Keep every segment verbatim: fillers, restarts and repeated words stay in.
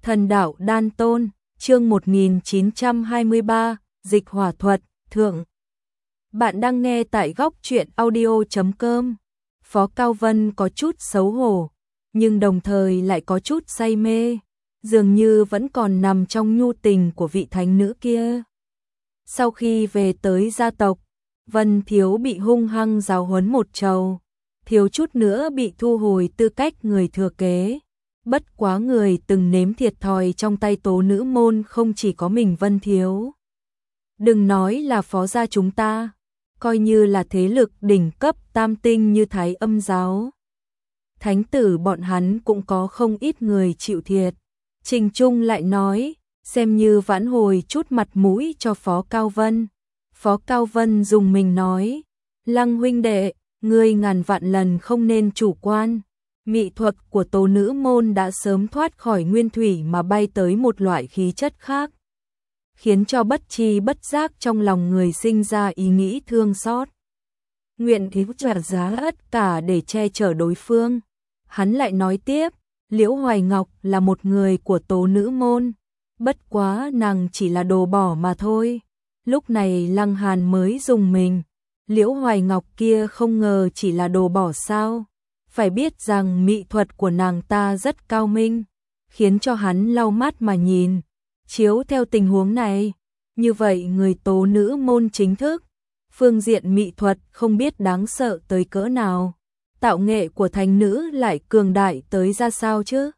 Thần đạo đan tôn, chương một nghìn chín trăm hai mươi ba, dịch hỏa thuật, thượng. Bạn đang nghe tại góc truyện audio chấm com. Phó Cao Vân có chút xấu hổ, nhưng đồng thời lại có chút say mê, dường như vẫn còn nằm trong nhu tình của vị thánh nữ kia. Sau khi về tới gia tộc, Vân Thiếu bị hung hăng giáo huấn một trầu, thiếu chút nữa bị thu hồi tư cách người thừa kế. Bất quá người từng nếm thiệt thòi trong tay tố nữ môn không chỉ có mình Vân Thiếu. Đừng nói là phó gia chúng ta, coi như là thế lực đỉnh cấp tam tinh như Thái Âm giáo, thánh tử bọn hắn cũng có không ít người chịu thiệt. Trình Trung lại nói, xem như vãn hồi chút mặt mũi cho Phó Cao Vân. Phó Cao Vân dùng mình nói, Lăng huynh đệ, ngươi ngàn vạn lần không nên chủ quan. Mỹ thuật của tố nữ môn đã sớm thoát khỏi nguyên thủy mà bay tới một loại khí chất khác, khiến cho bất tri bất giác trong lòng người sinh ra ý nghĩ thương xót, nguyện ý trả giá tất cả để che chở đối phương. Hắn lại nói tiếp, Liễu Hoài Ngọc là một người của tố nữ môn, bất quá nàng chỉ là đồ bỏ mà thôi. Lúc này Lăng Hàn mới dùng mình, Liễu Hoài Ngọc kia không ngờ chỉ là đồ bỏ sao? Phải biết rằng mỹ thuật của nàng ta rất cao minh, khiến cho hắn lau mắt mà nhìn. Chiếu theo tình huống này, như vậy người tố nữ môn chính thức, phương diện mỹ thuật không biết đáng sợ tới cỡ nào. Tạo nghệ của thánh nữ lại cường đại tới ra sao chứ?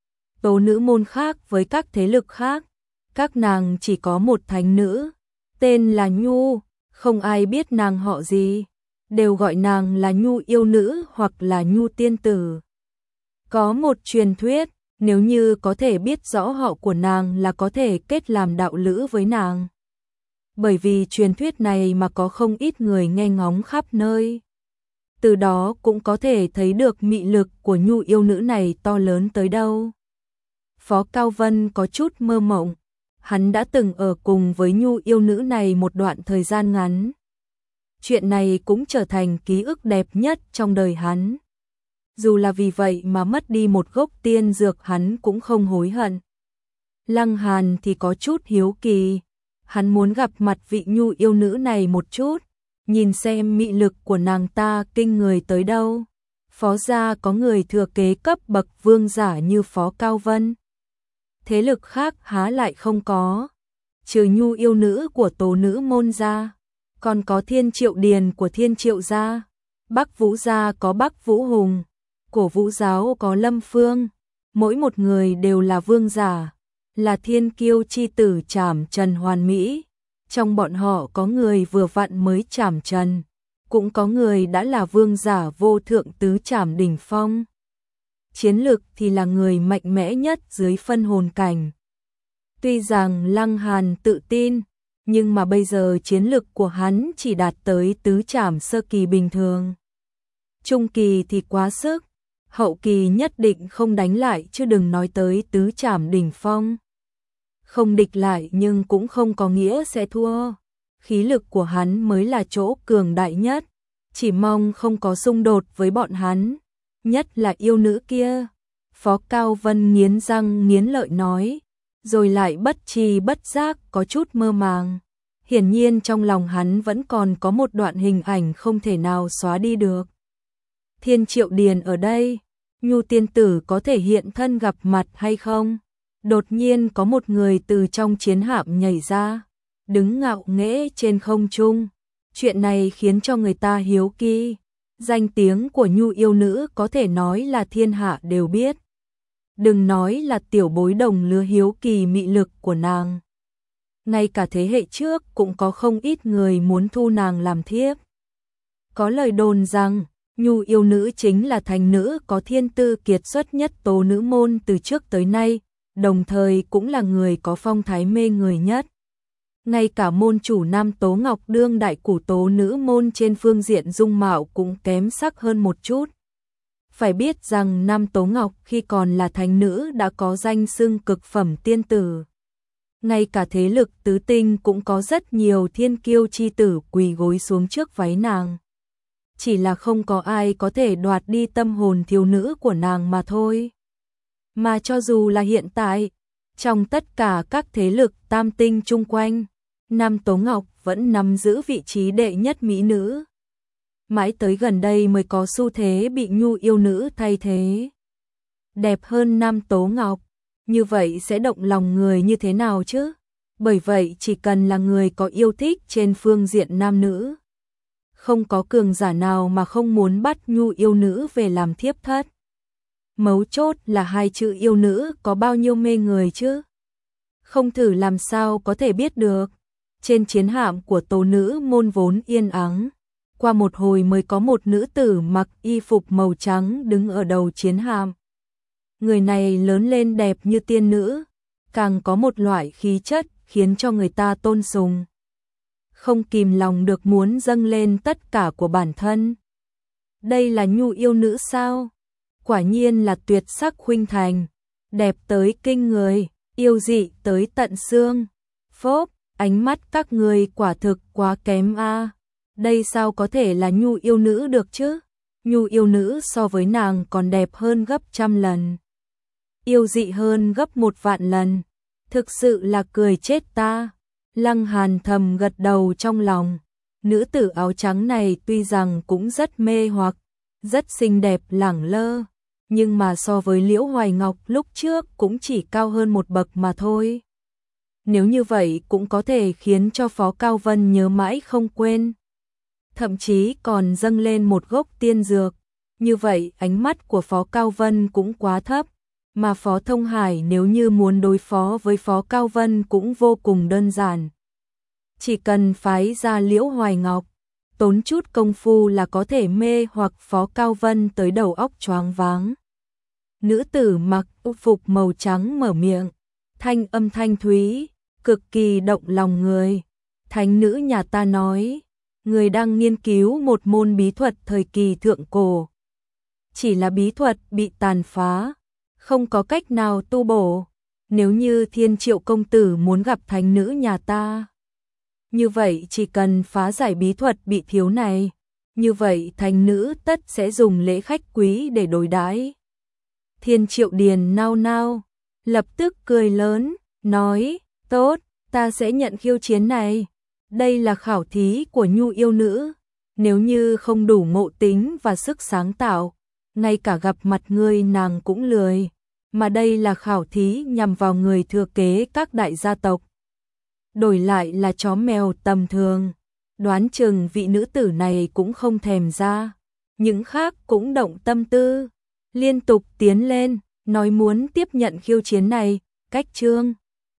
Tố nữ môn khác với các thế lực khác, các nàng chỉ có một thánh nữ, tên là Nhu, không ai biết nàng họ gì, đều gọi nàng là Nhu yêu nữ hoặc là Nhu tiên tử. Có một truyền thuyết, nếu như có thể biết rõ họ của nàng là có thể kết làm đạo lữ với nàng. Bởi vì truyền thuyết này mà có không ít người nghe ngóng khắp nơi. Từ đó cũng có thể thấy được mị lực của Nhu yêu nữ này to lớn tới đâu. Phó Cao Vân có chút mơ mộng, hắn đã từng ở cùng với Nhu yêu nữ này một đoạn thời gian ngắn. Chuyện này cũng trở thành ký ức đẹp nhất trong đời hắn. Dù là vì vậy mà mất đi một gốc tiên dược hắn cũng không hối hận. Lăng Hàn thì có chút hiếu kỳ, hắn muốn gặp mặt vị Nhu yêu nữ này một chút, nhìn xem mị lực của nàng ta kinh người tới đâu. Phó gia có người thừa kế cấp bậc vương giả như Phó Cao Vân, thế lực khác há lại không có. Trừ Nhu yêu nữ của tố nữ môn gia, còn có Thiên Triệu Điền của Thiên Triệu gia, Bắc Vũ gia có Bắc Vũ Hùng, Cổ Vũ giáo có Lâm Phương, mỗi một người đều là vương giả, là thiên kiêu chi tử trảm trần hoàn mỹ. Trong bọn họ có người vừa vặn mới trảm trần, cũng có người đã là vương giả vô thượng tứ trảm đỉnh phong. Chiến lực thì là người mạnh mẽ nhất dưới phân hồn cảnh. Tuy rằng Lăng Hàn tự tin, nhưng mà bây giờ chiến lực của hắn chỉ đạt tới tứ trảm sơ kỳ bình thường. Trung kỳ thì quá sức, hậu kỳ nhất định không đánh lại chứ đừng nói tới tứ trảm đỉnh phong. Không địch lại nhưng cũng không có nghĩa sẽ thua. Khí lực của hắn mới là chỗ cường đại nhất, chỉ mong không có xung đột với bọn hắn, nhất là yêu nữ kia. Phó Cao Vân nghiến răng nghiến lợi nói, rồi lại bất tri bất giác có chút mơ màng. Hiển nhiên trong lòng hắn vẫn còn có một đoạn hình ảnh không thể nào xóa đi được. Thiên Triệu Điền ở đây, Nhu tiên tử có thể hiện thân gặp mặt hay không? Đột nhiên có một người từ trong chiến hạm nhảy ra, đứng ngạo nghễ trên không trung. Chuyện này khiến cho người ta hiếu kỳ. Danh tiếng của Nhu yêu nữ có thể nói là thiên hạ đều biết. Đừng nói là tiểu bối đồng lứa hiếu kỳ mị lực của nàng, ngay cả thế hệ trước cũng có không ít người muốn thu nàng làm thiếp. Có lời đồn rằng Nhu yêu nữ chính là thánh nữ có thiên tư kiệt xuất nhất tố nữ môn từ trước tới nay, đồng thời cũng là người có phong thái mê người nhất. Ngay cả môn chủ Nam Tố Ngọc đương đại củ tố nữ môn trên phương diện dung mạo cũng kém sắc hơn một chút. Phải biết rằng Nam Tố Ngọc khi còn là thánh nữ đã có danh xưng cực phẩm tiên tử. Ngay cả thế lực tứ tinh cũng có rất nhiều thiên kiêu chi tử quỳ gối xuống trước váy nàng. Chỉ là không có ai có thể đoạt đi tâm hồn thiếu nữ của nàng mà thôi. Mà cho dù là hiện tại, Trong tất cả các thế lực tam tinh chung quanh, Nam Tố Ngọc vẫn nắm giữ vị trí đệ nhất mỹ nữ. Mãi tới gần đây mới có xu thế bị nhu yêu nữ thay thế. Đẹp hơn Nam Tố Ngọc, như vậy sẽ động lòng người như thế nào chứ? Bởi vậy chỉ cần là người có yêu thích trên phương diện nam nữ, không có cường giả nào mà không muốn bắt nhu yêu nữ về làm thiếp thất. Mấu chốt là hai chữ yêu nữ có bao nhiêu mê người chứ? Không thử làm sao có thể biết được. Trên chiến hạm của tố nữ môn vốn yên ắng, qua một hồi mới có một nữ tử mặc y phục màu trắng đứng ở đầu chiến hạm. Người này lớn lên đẹp như tiên nữ, càng có một loại khí chất khiến cho người ta tôn sùng. Không kìm lòng được muốn dâng lên tất cả của bản thân. Đây là nhu yêu nữ sao? Quả nhiên là tuyệt sắc khuynh thành, đẹp tới kinh người, yêu dị tới tận xương. Phốp, ánh mắt các người quả thực quá kém a. Đây sao có thể là nhu yêu nữ được chứ? Nhu yêu nữ so với nàng còn đẹp hơn gấp trăm lần, yêu dị hơn gấp một vạn lần. Thực sự là cười chết ta. Lăng Hàn thầm gật đầu trong lòng. Nữ tử áo trắng này tuy rằng cũng rất mê hoặc, rất xinh đẹp lẳng lơ, nhưng mà so với Liễu Hoài Ngọc lúc trước cũng chỉ cao hơn một bậc mà thôi. Nếu như vậy cũng có thể khiến cho Phó Cao Vân nhớ mãi không quên. Thậm chí còn dâng lên một gốc tiên dược. Như vậy ánh mắt của Phó Cao Vân cũng quá thấp. Mà Phó Thông Hải nếu như muốn đối phó với Phó Cao Vân cũng vô cùng đơn giản. Chỉ cần phái ra Liễu Hoài Ngọc, tốn chút công phu là có thể mê hoặc Phó Cao Vân tới đầu óc choáng váng. Nữ tử mặc phục màu trắng mở miệng, thanh âm thanh thúy, cực kỳ động lòng người. Thánh nữ nhà ta nói, người đang nghiên cứu một môn bí thuật thời kỳ thượng cổ. Chỉ là bí thuật bị tàn phá, không có cách nào tu bổ. Nếu như Thiên Triệu công tử muốn gặp thánh nữ nhà ta, như vậy chỉ cần phá giải bí thuật bị thiếu này, như vậy thánh nữ tất sẽ dùng lễ khách quý để đối đãi. Thiên Triệu Điền nao nao, lập tức cười lớn, nói, tốt, ta sẽ nhận khiêu chiến này. Đây là khảo thí của nhu yêu nữ, nếu như không đủ ngộ tính và sức sáng tạo, ngay cả gặp mặt ngươi nàng cũng lười. Mà đây là khảo thí nhằm vào người thừa kế các đại gia tộc. Đổi lại là chó mèo tầm thường, đoán chừng vị nữ tử này cũng không thèm ra. Những khác cũng động tâm tư, liên tục tiến lên, nói muốn tiếp nhận khiêu chiến này. Cách chương